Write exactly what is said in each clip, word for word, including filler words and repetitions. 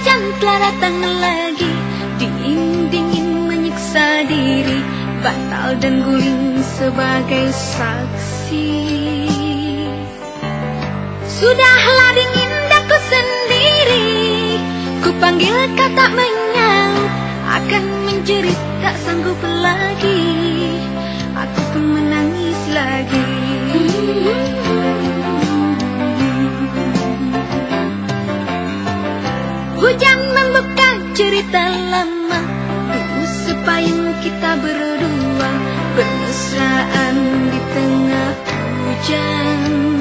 hujan telah datang lagi, dingin-dingin menyiksa diri, batal dan guling sebagai saksi. Sudahlah dingin daku sendiri, ku panggil kau tak menyaut, akan menjerit tak sanggup lagi, aku pun menangis lagi. Hujan membuka cerita lama, dulu sepayung kita berdua bermesraan di tengah hujan.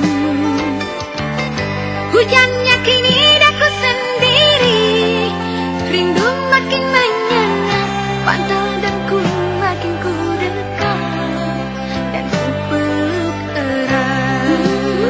Hujannya kini daku sendiri, rindu makin menyengat, pantal dan kuling makin ku dekat dan ku peluk erat.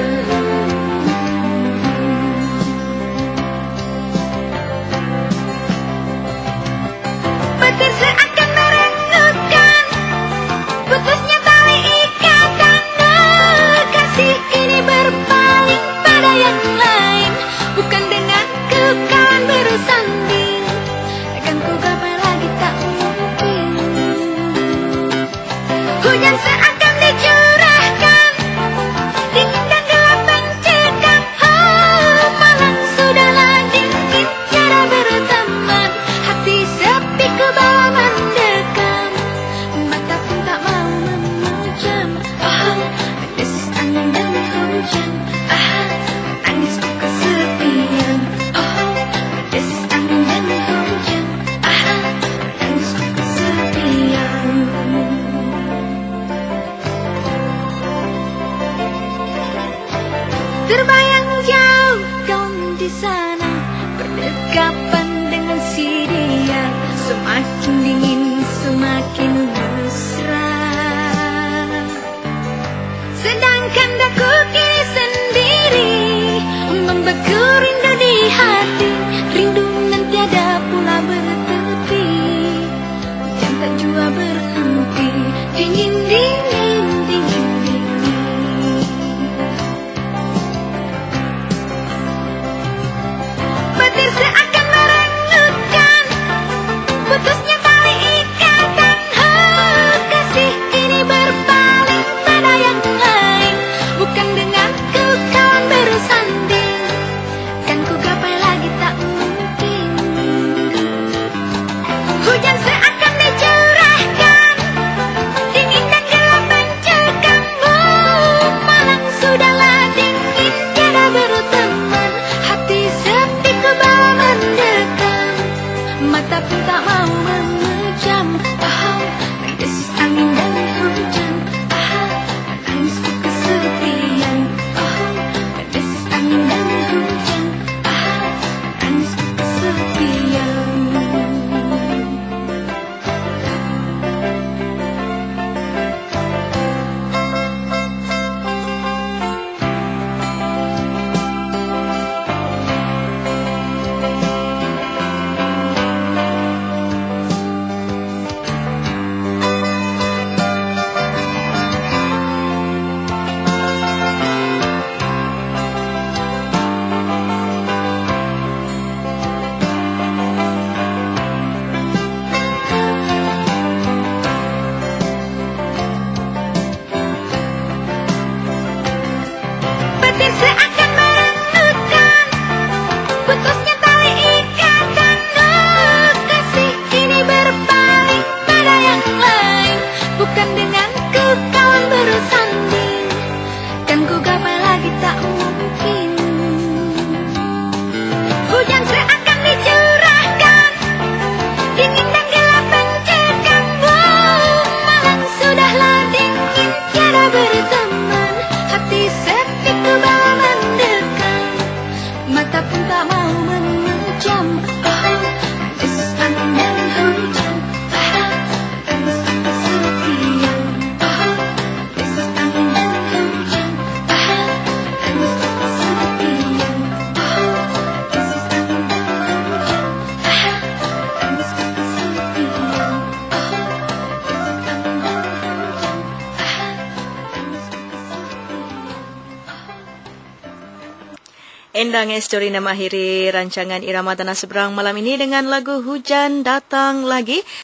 Petir seakan merengutkan, putusnya tali ikatan kasih ini berpaling pada yang lain, bukan denganku kawan bersanding, akan ku gapai lagi tak mungkin. Hujan seakan dicurahkan, dingin dan gelap mencekam. Oh, malam sudahlah dingin, tiada berteman, hati sepi ku bawa mendekam, mata pun tak mau memejam. Oh, mendesis angin dan hujan, ah, menangisku kesepian. Oh, mendesis angin dan hujan, ah, menangisku kesepian. Terbayang jauh kau di sana, berdekapan dengan si dia, semakin dingin semakin mesra. Sedangkan daku kini sendiri, membeku rindu di hati, rindu nan tiada pula bertepi, hujan tak jua berhenti, dingin dingin dingin dingin. Petir seakan merengutkan, putusnya tali ikatan. Oh, kasih ini berpaling pada yang lain, bukan denganku kawan bersanding, kan ku gapai lagi tak mungkin. Hujan seakan dicurahkan, dingin dan gelap mencekam. Oh, malam sudahlah dingin, tiada berteman, hati sepi ku bawa mendekam, mata pun tak mau memejam. Oh, mendesis angin dan hujan, ah, menangisku kesepian. Oh, mendesis angin dan hujan, ah, menangisku kesepian. Endang Estorina mengakhiri rancangan Irama Tanah Seberang malam ini dengan lagu Hujan Datang Lagi.